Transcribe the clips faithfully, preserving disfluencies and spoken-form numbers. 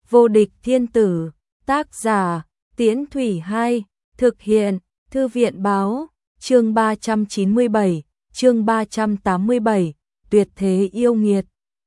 Vô địch thiên tử, tác giả, Tiễn Thủy Hai, thực hiện, Thư viện báo, chương ba trăm chín mươi bảy, chương ba trăm tám mươi bảy, tuyệt thế yêu nghiệt.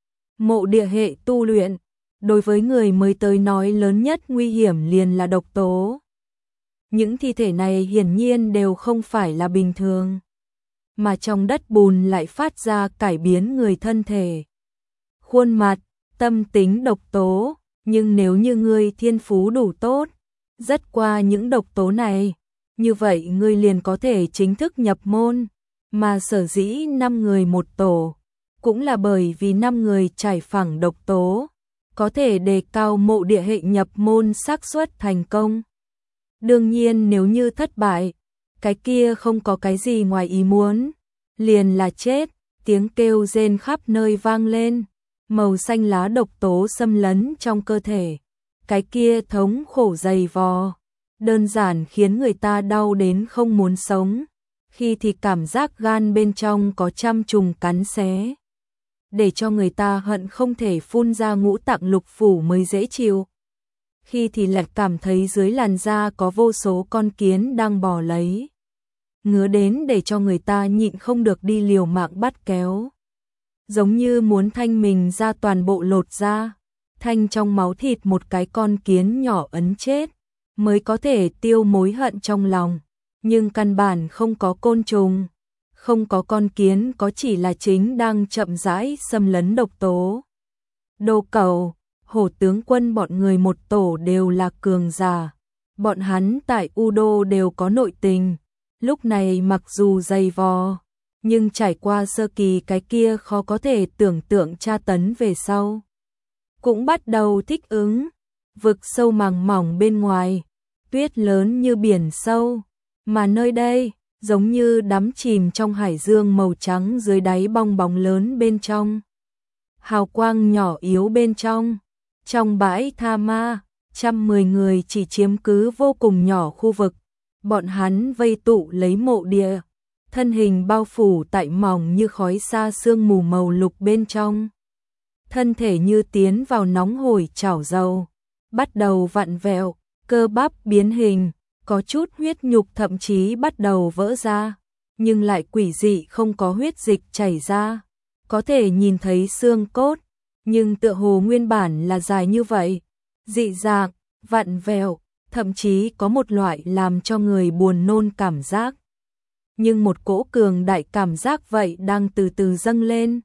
Mộ địa hệ tu luyện, đối với người mới tới nói lớn nhất nguy hiểm liền là độc tố. Những thi thể này hiển nhiên đều không phải là bình thường, mà trong đất bùn lại phát ra cải biến người thân thể. Khuôn mặt, tâm tính độc tố, nhưng nếu như ngươi thiên phú đủ tốt, rất qua những độc tố này, như vậy ngươi liền có thể chính thức nhập môn, mà sở dĩ năm người một tổ, cũng là bởi vì năm người trải phẳng độc tố, có thể đề cao mộ địa hệ nhập môn xác suất thành công. Đương nhiên nếu như thất bại, cái kia không có cái gì ngoài ý muốn, liền là chết, tiếng kêu rên khắp nơi vang lên, màu xanh lá độc tố xâm lấn trong cơ thể, cái kia thống khổ dày vò, đơn giản khiến người ta đau đến không muốn sống, khi thì cảm giác gan bên trong có trăm trùng cắn xé, để cho người ta hận không thể phun ra ngũ tạng lục phủ mới dễ chịu. Khi thì lại cảm thấy dưới làn da có vô số con kiến đang bò lấy, ngứa đến để cho người ta nhịn không được đi liều mạng bắt kéo. Giống như muốn thanh mình ra toàn bộ lột ra, thanh trong máu thịt một cái con kiến nhỏ ấn chết, mới có thể tiêu mối hận trong lòng. Nhưng căn bản không có côn trùng, không có con kiến, có chỉ là chính đang chậm rãi xâm lấn độc tố. Đô Cầu, Hổ tướng quân bọn người một tổ đều là cường giả, bọn hắn tại U Đô đều có nội tình, lúc này mặc dù dày vò, nhưng trải qua sơ kỳ cái kia khó có thể tưởng tượng tra tấn về sau, cũng bắt đầu thích ứng. Vực sâu màng mỏng bên ngoài, tuyết lớn như biển sâu, mà nơi đây giống như đắm chìm trong hải dương màu trắng dưới đáy bong bóng lớn bên trong, hào quang nhỏ yếu bên trong. Trong bãi tha ma, trăm mười người chỉ chiếm cứ vô cùng nhỏ khu vực, bọn hắn vây tụ lấy mộ địa, thân hình bao phủ tại mỏng như khói xa sương mù màu lục bên trong. Thân thể như tiến vào nóng hổi chảo dầu, bắt đầu vặn vẹo, cơ bắp biến hình, có chút huyết nhục thậm chí bắt đầu vỡ ra, nhưng lại quỷ dị không có huyết dịch chảy ra, có thể nhìn thấy xương cốt, nhưng tựa hồ nguyên bản là dài như vậy, dị dạng, vặn vẹo, thậm chí có một loại làm cho người buồn nôn cảm giác. Nhưng một cỗ cường đại cảm giác vậy đang từ từ dâng lên.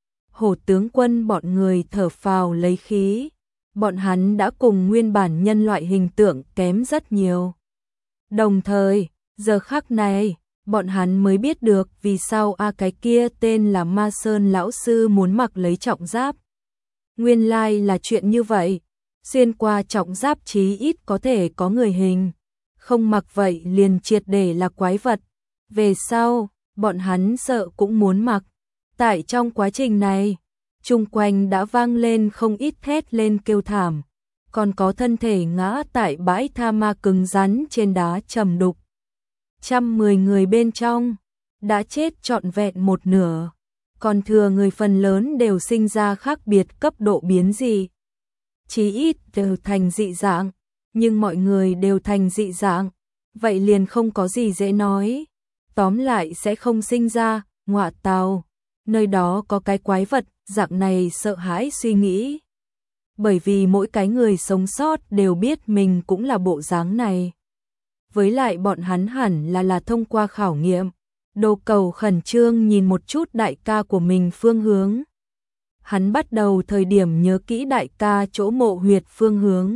Hổ tướng quân bọn người thở phào lấy khí, bọn hắn đã cùng nguyên bản nhân loại hình tượng kém rất nhiều. Đồng thời, giờ khắc này, bọn hắn mới biết được vì sao a cái kia tên là Ma Sơn lão sư muốn mặc lấy trọng giáp. Nguyên lai là chuyện như vậy, xuyên qua trọng giáp chí ít có thể có người hình, không mặc vậy liền triệt để là quái vật. Về sau, bọn hắn sợ cũng muốn mặc. Tại trong quá trình này, chung quanh đã vang lên không ít thét lên kêu thảm, còn có thân thể ngã tại bãi tha ma cứng rắn trên đá trầm đục. Trăm mười người bên trong đã chết trọn vẹn một nửa, còn thừa người phần lớn đều sinh ra khác biệt cấp độ biến dị. Chí ít đều thành dị dạng, nhưng mọi người đều thành dị dạng, vậy liền không có gì dễ nói. Tóm lại sẽ không sinh ra, ngọa tào, nơi đó có cái quái vật, dạng này sợ hãi suy nghĩ. Bởi vì mỗi cái người sống sót đều biết mình cũng là bộ dáng này. Với lại bọn hắn hẳn là là thông qua khảo nghiệm. Đô Cầu khẩn trương nhìn một chút đại ca của mình phương hướng. Hắn bắt đầu thời điểm nhớ kỹ đại ca chỗ mộ huyệt phương hướng.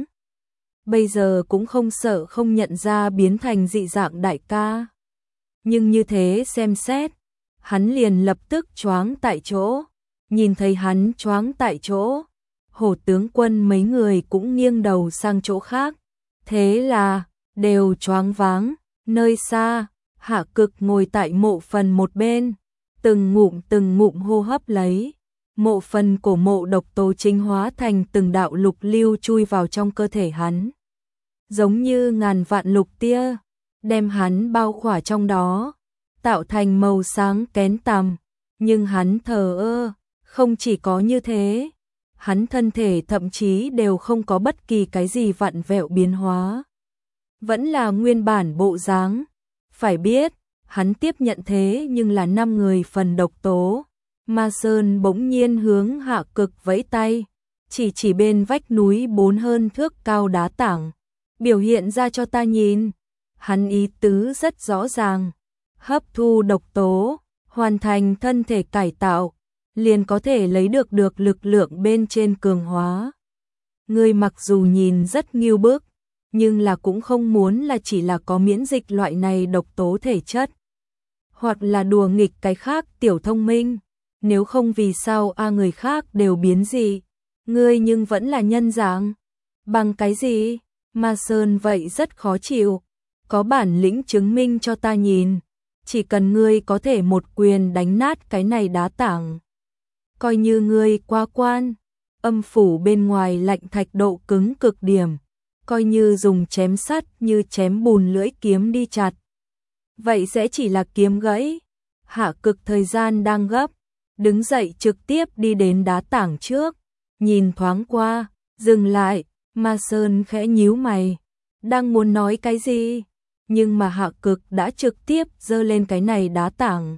Bây giờ cũng không sợ không nhận ra biến thành dị dạng đại ca. Nhưng như thế xem xét, hắn liền lập tức choáng tại chỗ. Nhìn thấy hắn choáng tại chỗ, Hổ tướng quân mấy người cũng nghiêng đầu sang chỗ khác. Thế là, đều choáng váng, nơi xa, Hạ Cực ngồi tại mộ phần một bên, từng ngụm từng ngụm hô hấp lấy. Mộ phần cổ mộ độc tố chính hóa thành từng đạo lục lưu chui vào trong cơ thể hắn. Giống như ngàn vạn lục tia, đem hắn bao khỏa trong đó, tạo thành màu sáng kén tằm. Nhưng hắn thờ ơ, không chỉ có như thế, hắn thân thể thậm chí đều không có bất kỳ cái gì vặn vẹo biến hóa. Vẫn là nguyên bản bộ dáng. Phải biết, hắn tiếp nhận thế nhưng là năm người phần độc tố. Ma Sơn bỗng nhiên hướng Hạ Cực vẫy tay, chỉ chỉ bên vách núi bốn hơn thước cao đá tảng, biểu hiện ra cho ta nhìn. Hắn ý tứ rất rõ ràng, hấp thu độc tố, hoàn thành thân thể cải tạo, liền có thể lấy được được lực lượng bên trên cường hóa. Ngươi mặc dù nhìn rất nghiêu bức, nhưng là cũng không muốn là chỉ là có miễn dịch loại này độc tố thể chất, hoặc là đùa nghịch cái khác tiểu thông minh, nếu không vì sao a người khác đều biến dị, ngươi nhưng vẫn là nhân dạng. Bằng cái gì? Ma Sơn vậy rất khó chịu, có bản lĩnh chứng minh cho ta nhìn, chỉ cần ngươi có thể một quyền đánh nát cái này đá tảng, coi như ngươi qua quan. Âm phủ bên ngoài lạnh thạch độ cứng cực điểm, coi như dùng chém sắt như chém bùn lưỡi kiếm đi chặt, vậy sẽ chỉ là kiếm gãy. Hạ Cực thời gian đang gấp, đứng dậy trực tiếp đi đến đá tảng trước, nhìn thoáng qua, dừng lại. Ma Sơn khẽ nhíu mày, đang muốn nói cái gì, nhưng mà Hạ Cực đã trực tiếp giơ lên cái này đá tảng,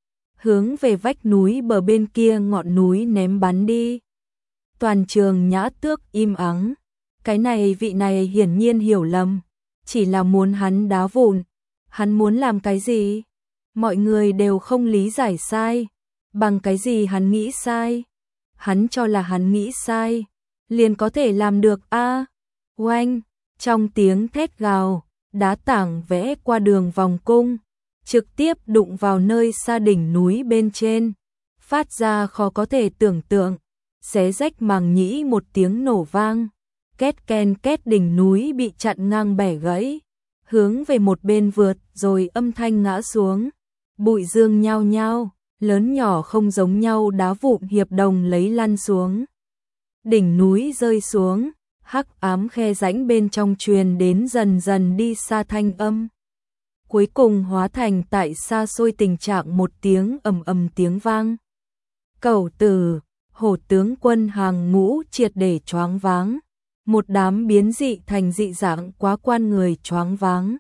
hướng về vách núi bờ bên kia ngọn núi ném bắn đi. Toàn trường nhã tước im ắng, cái này vị này hiển nhiên hiểu lầm, chỉ là muốn hắn đá vụn. Hắn muốn làm cái gì? Mọi người đều không lý giải sai, bằng cái gì hắn nghĩ sai? Hắn cho là hắn nghĩ sai, liền có thể làm được a? À, oanh, trong tiếng thét gào, đá tảng vẽ qua đường vòng cung, trực tiếp đụng vào nơi xa đỉnh núi bên trên, phát ra khó có thể tưởng tượng, xé rách màng nhĩ một tiếng nổ vang, két ken két đỉnh núi bị chặn ngang bẻ gãy, hướng về một bên vượt rồi âm thanh ngã xuống, bụi dương nhao nhao, lớn nhỏ không giống nhau đá vụn hiệp đồng lấy lăn xuống. Đỉnh núi rơi xuống, hắc ám khe rãnh bên trong truyền đến dần dần đi xa thanh âm. Cuối cùng hóa thành tại xa xôi tình trạng một tiếng ầm ầm tiếng vang. Cẩu tử, hổ tướng quân hàng ngũ triệt để choáng váng. Một đám biến dị thành dị dạng quá quan người choáng váng.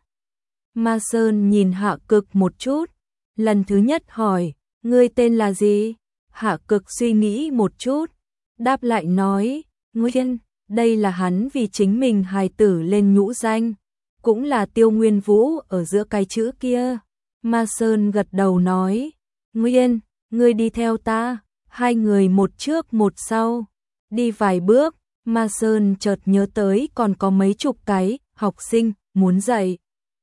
Ma Sơn nhìn Hạ Cực một chút, lần thứ nhất hỏi, ngươi tên là gì? Hạ Cực suy nghĩ một chút, đáp lại nói, Nguyên, đây là hắn vì chính mình hài tử lên nhũ danh, cũng là Tiêu Nguyên Vũ ở giữa cái chữ kia. Ma Sơn gật đầu nói, Nguyên, ngươi đi theo ta. Hai người một trước một sau, đi vài bước, Ma Sơn chợt nhớ tới còn có mấy chục cái học sinh muốn dạy.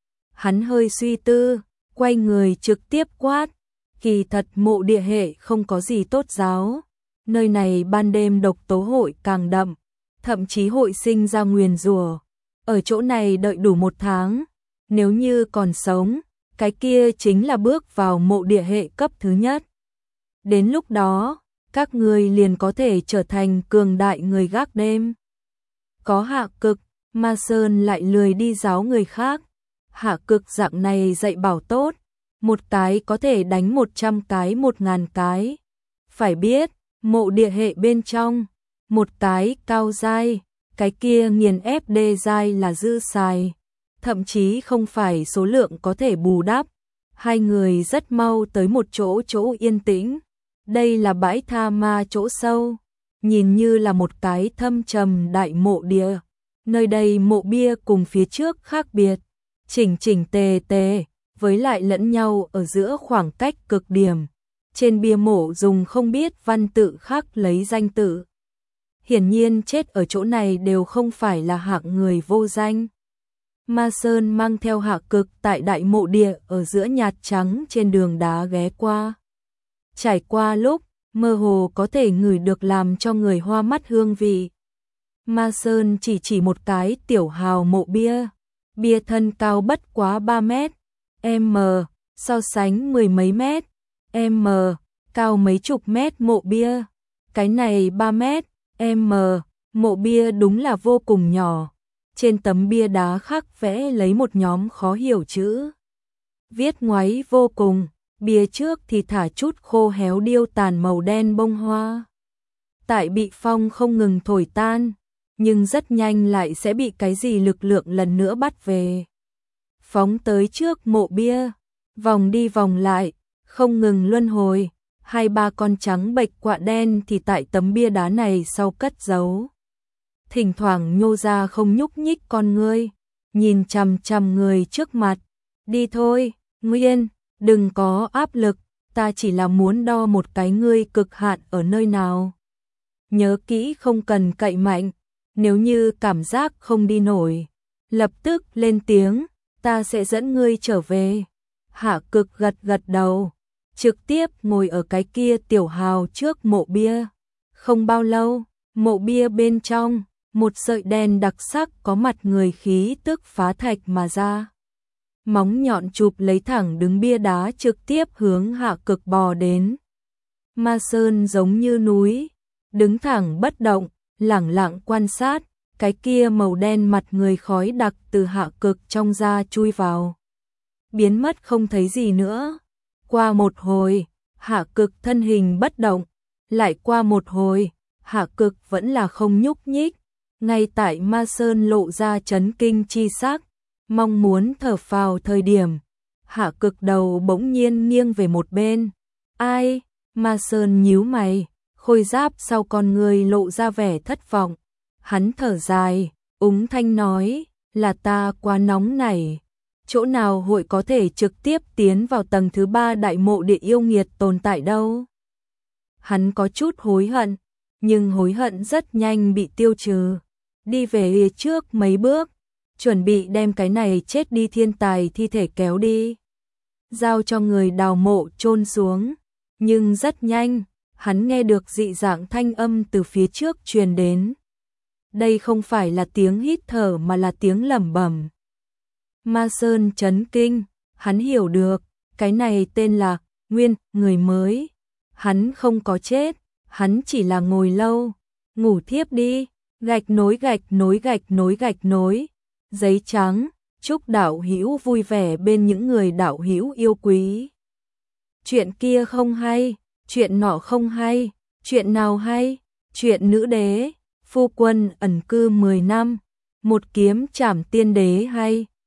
Hắn hơi suy tư, quay người trực tiếp quát, kỳ thật mộ địa hệ không có gì tốt giáo, nơi này ban đêm độc tố hội càng đậm, thậm chí hội sinh ra nguyền rủa. Ở chỗ này đợi đủ một tháng, nếu như còn sống, cái kia chính là bước vào mộ địa hệ cấp thứ nhất. Đến lúc đó, các người liền có thể trở thành cường đại người gác đêm. Có Hạ Cực, Ma Sơn lại lười đi giáo người khác. Hạ Cực dạng này dạy bảo tốt, một cái có thể đánh một trăm cái một ngàn cái. Phải biết, mộ địa hệ bên trong, một cái cao giai, cái kia nghiền ép đê giai là dư xài, thậm chí không phải số lượng có thể bù đắp. Hai người rất mau tới một chỗ chỗ yên tĩnh. Đây là bãi tha ma chỗ sâu, nhìn như là một cái thâm trầm đại mộ địa. Nơi đây mộ bia cùng phía trước khác biệt, chỉnh chỉnh tề tề, với lại lẫn nhau ở giữa khoảng cách cực điểm. Trên bia mộ dùng không biết văn tự khác lấy danh tự. Hiển nhiên chết ở chỗ này đều không phải là hạng người vô danh. Ma Sơn mang theo Hạ Cực tại đại mộ địa ở giữa nhạt trắng trên đường đá ghé qua. Trải qua lúc, mơ hồ có thể ngửi được làm cho người hoa mắt hương vị. Ma Sơn chỉ chỉ một cái tiểu hào mộ bia. Bia thân cao bất quá ba mét, m, so sánh mười mấy mét, m, cao mấy chục mét mộ bia. Cái này ba mét, m, mộ bia đúng là vô cùng nhỏ. Trên tấm bia đá khắc vẽ lấy một nhóm khó hiểu chữ. Viết ngoáy vô cùng. Bia trước thì thả chút khô héo điêu tàn màu đen bông hoa. tại bị phong không ngừng thổi tan, nhưng rất nhanh lại sẽ bị cái gì lực lượng lần nữa bắt về. Phóng tới trước mộ bia, vòng đi vòng lại, không ngừng luân hồi, hai ba con trắng bệch quạ đen thì tại tấm bia đá này sau cất giấu. Thỉnh thoảng nhô ra không nhúc nhích con ngươi, nhìn chằm chằm người trước mặt. Đi thôi, Nguyên, đừng có áp lực, ta chỉ là muốn đo một cái ngươi cực hạn ở nơi nào. Nhớ kỹ không cần cậy mạnh, nếu như cảm giác không đi nổi, lập tức lên tiếng, ta sẽ dẫn ngươi trở về. Hạ Cực gật gật đầu, trực tiếp ngồi ở cái kia tiểu hào trước mộ bia. Không bao lâu, mộ bia bên trong, một sợi đen đặc sắc có mặt người khí tức phá thạch mà ra. Móng nhọn chụp lấy thẳng đứng bia đá trực tiếp hướng Hạ Cực bò đến. Ma Sơn giống như núi, đứng thẳng bất động, lẳng lặng quan sát, cái kia màu đen mặt người khói đặc từ Hạ Cực trong da chui vào. Biến mất không thấy gì nữa. Qua một hồi, Hạ Cực thân hình bất động, lại qua một hồi, Hạ Cực vẫn là không nhúc nhích. Ngay tại Ma Sơn lộ ra chấn kinh chi sắc, mong muốn thở phào thời điểm, Hạ Cực đầu bỗng nhiên nghiêng về một bên. Ai? Ma Sơn nhíu mày, khôi giáp sau con người lộ ra vẻ thất vọng. Hắn thở dài, úng thanh nói, là ta quá nóng nảy. Chỗ nào hội có thể trực tiếp tiến vào tầng thứ ba đại mộ địa yêu nghiệt tồn tại đâu. Hắn có chút hối hận, nhưng hối hận rất nhanh bị tiêu trừ. Đi về trước mấy bước, chuẩn bị đem cái này chết đi thiên tài thi thể kéo đi, giao cho người đào mộ chôn xuống. Nhưng rất nhanh, hắn nghe được dị dạng thanh âm từ phía trước truyền đến. Đây không phải là tiếng hít thở mà là tiếng lẩm bẩm. Ma Sơn chấn kinh, hắn hiểu được, cái này tên là Nguyên, người mới. Hắn không có chết, hắn chỉ là ngồi lâu, ngủ thiếp đi, gạch nối gạch nối gạch nối gạch nối. Giấy trắng, chúc đạo hữu vui vẻ bên những người đạo hữu yêu quý. Chuyện kia không hay, chuyện nọ không hay, chuyện nào hay? Chuyện nữ đế, phu quân ẩn cư mười năm, một kiếm trảm tiên đế hay.